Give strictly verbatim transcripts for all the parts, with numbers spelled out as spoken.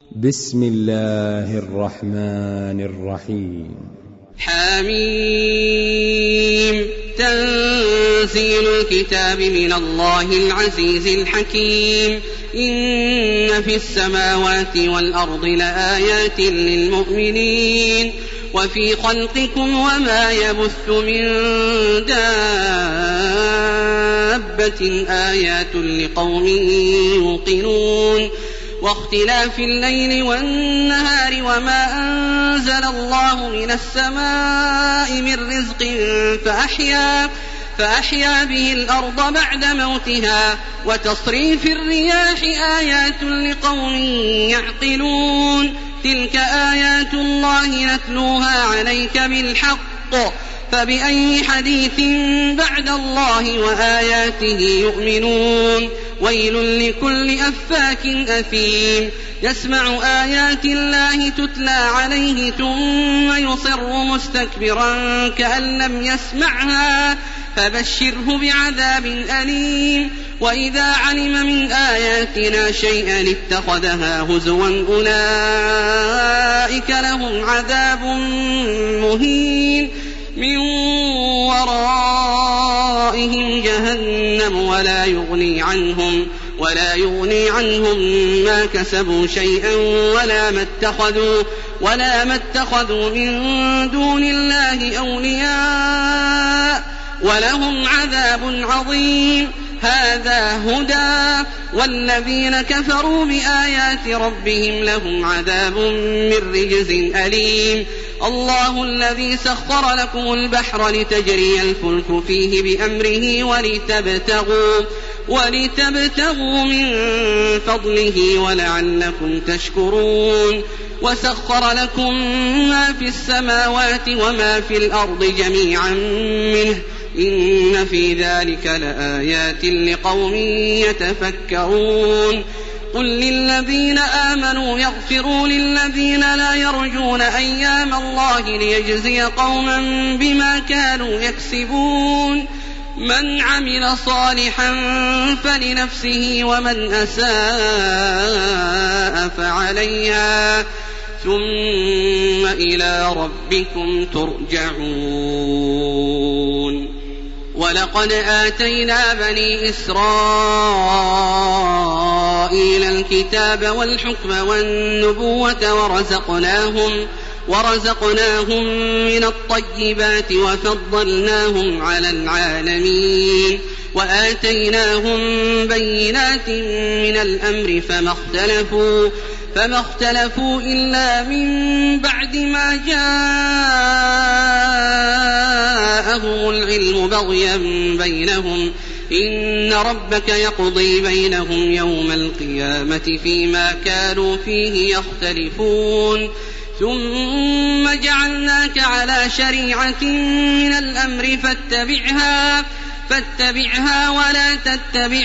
بسم الله الرحمن الرحيم. حميم. تنزيل الكتاب من الله العزيز الحكيم. إن في السماوات والأرض لآيات للمؤمنين وفي خلقكم وما يبث من دابة آيات لقوم يوقنون واختلاف الليل والنهار وما أنزل الله من السماء من رزق فأحيا, فأحيا به الأرض بعد موتها وتصريف الرياح آيات لقوم يعقلون تلك آيات الله نتلوها عليك بالحق فبأي حديث بعد الله وآياته يؤمنون ويل لكل أفاك أثيم يسمع آيات الله تتلى عليه ثم يصر مستكبرا كأن لم يسمعها فبشره بعذاب أليم وإذا علم من آياتنا شيئا اتخذها هزوا أولئك لهم عذاب مهين من ورائهم جهنم ولا يغني عنهم ولا يغني عنهم ما كسبوا شيئا ولا ما اتخذوا ولا ما اتخذوا من دون الله أولياء ولهم عذاب عظيم هذا هدى والذين كفروا بآيات ربهم لهم عذاب من رجز أليم الله الذي سخر لكم البحر لتجري الفلك فيه بأمره ولتبتغوا, ولتبتغوا من فضله ولعلكم تشكرون وسخر لكم ما في السماوات وما في الأرض جميعا منه إن في ذلك لآيات لقوم يتفكرون قل للذين آمنوا يغفروا للذين لا يرجون أيام الله ليجزي قوما بما كانوا يكسبون من عمل صالحا فلنفسه ومن أساء فعليها ثم إلى ربكم ترجعون ولقد آتينا بني إسرائيل الكتاب والحكم والنبوة ورزقناهم, ورزقناهم من الطيبات وفضلناهم على العالمين وآتيناهم بينات من الأمر فما اختلفوا, فما اختلفوا إلا من بعد ما جاءهم العلم بغيا بينهم إن ربك يقضي بينهم يوم القيامة فيما كانوا فيه يختلفون ثم جعلناك على شريعة من الأمر فاتبعها فاتبعها ولا تتبع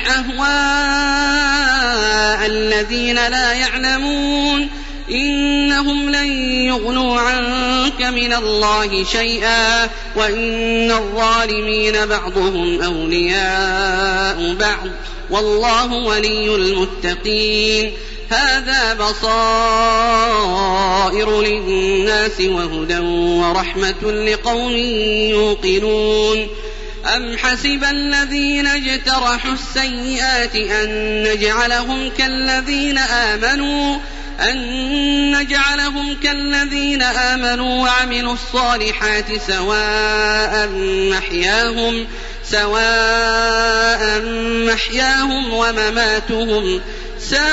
أهواء الذين لا يعلمون إنهم لن يغنوا عنك من الله شيئا وإن الظالمين بعضهم أولياء بعض والله ولي المتقين هذا بصائر للناس وهدى ورحمة لقوم يوقنون أم حسب الذين اجترحوا السيئات أن نجعلهم كالذين آمنوا أن نجعلهم كالذين آمنوا وعملوا الصالحات سواء محياهم سواء محياهم ومماتهم ساء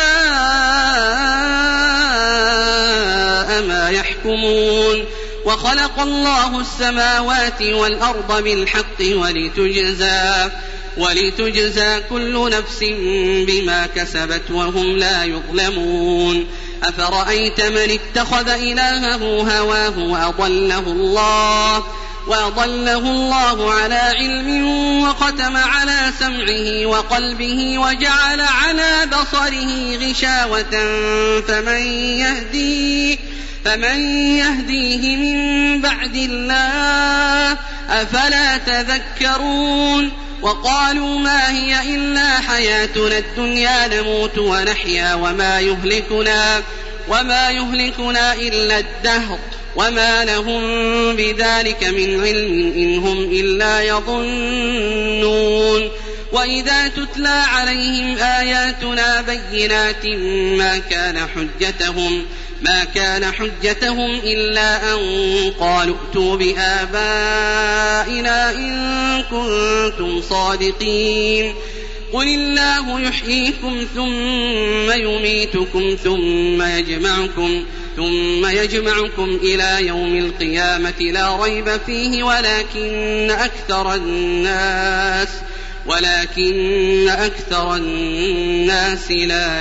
ما يحكمون وخلق الله السماوات والأرض بالحق ولتجزى, ولتجزى كل نفس بما كسبت وهم لا يظلمون أفرأيت من اتخذ إلهه هواه وأضله الله, وأضله الله على علم وختم على سمعه وقلبه وجعل على بصره غشاوة فمن يهديه فمن يهديه من بعد الله أفلا تذكرون وقالوا ما هي إلا حياتنا الدنيا نموت ونحيا وما يهلكنا, وما يهلكنا إلا الدهر وما لهم بذلك من علم إن هم إلا يظنون. وإذا تتلى عليهم آياتنا بينات ما كان حجتهم ما كان حجتهم إلا أن قالوا ائتوا بآبائنا إن كنتم صادقين. قل الله يحييكم ثم يميتكم ثم يجمعكم ثم يجمعكم إلى يوم القيامة لا ريب فيه ولكن أكثر الناس ولكن أكثر الناس لا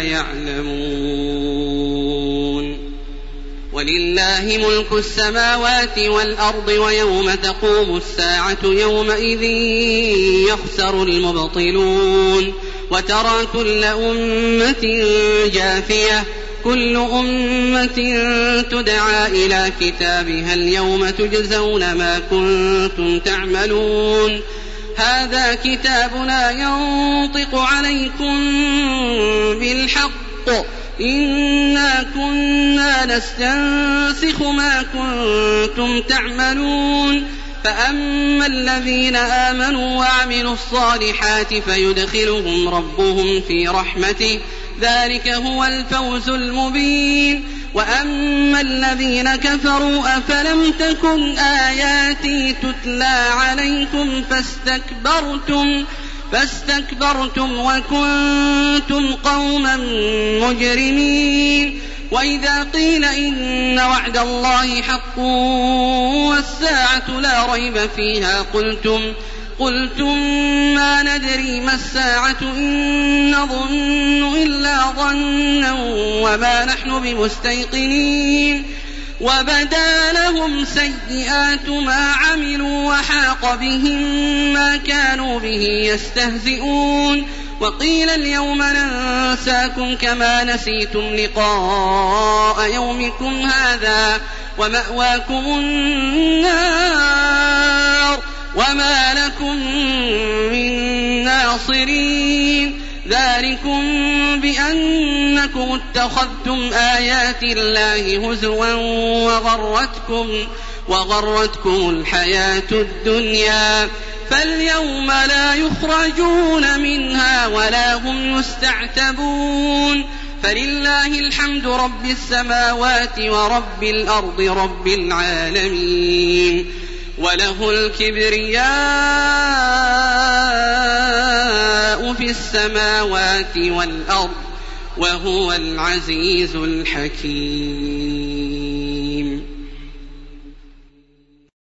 يعلمون. ولله ملك السماوات والأرض ويوم تقوم الساعة يومئذ يخسر المبطلون. وترى كل أمة جاثية كل أمة تدعى إلى كتابها اليوم تجزون ما كنتم تعملون. هذا كتابنا ينطق عليكم بالحق إنا كنا نستنسخ ما كنتم تعملون. فأما الذين آمنوا وعملوا الصالحات فيدخلهم ربهم في رحمته ذلك هو الفوز المبين. وأما الذين كفروا أفلم تكن آياتي تتلى عليكم فاستكبرتم فاستكبرتم وكنتم قوما مجرمين. وإذا قيل إن وعد الله حق والساعة لا ريب فيها قلتم قلتم ما ندري ما الساعة إن نظن إلا ظنا وما نحن بمستيقنين. وبدا لهم سيئات ما عملوا وحاق بهم ما كانوا به يستهزئون. وقيل اليوم ننساكم كما نسيتم لقاء يومكم هذا ومأواكم النار وما لكم من ناصرين. ذلكم بأنكم اتخذتم آيات الله هزوا وغرتكم, وغرتكم الحياة الدنيا فاليوم لا يخرجون منها ولا هم يستعتبون. فلله الحمد رب السماوات ورب الأرض رب العالمين وله الكبرياء في السماوات والأرض وهو العزيز الحكيم.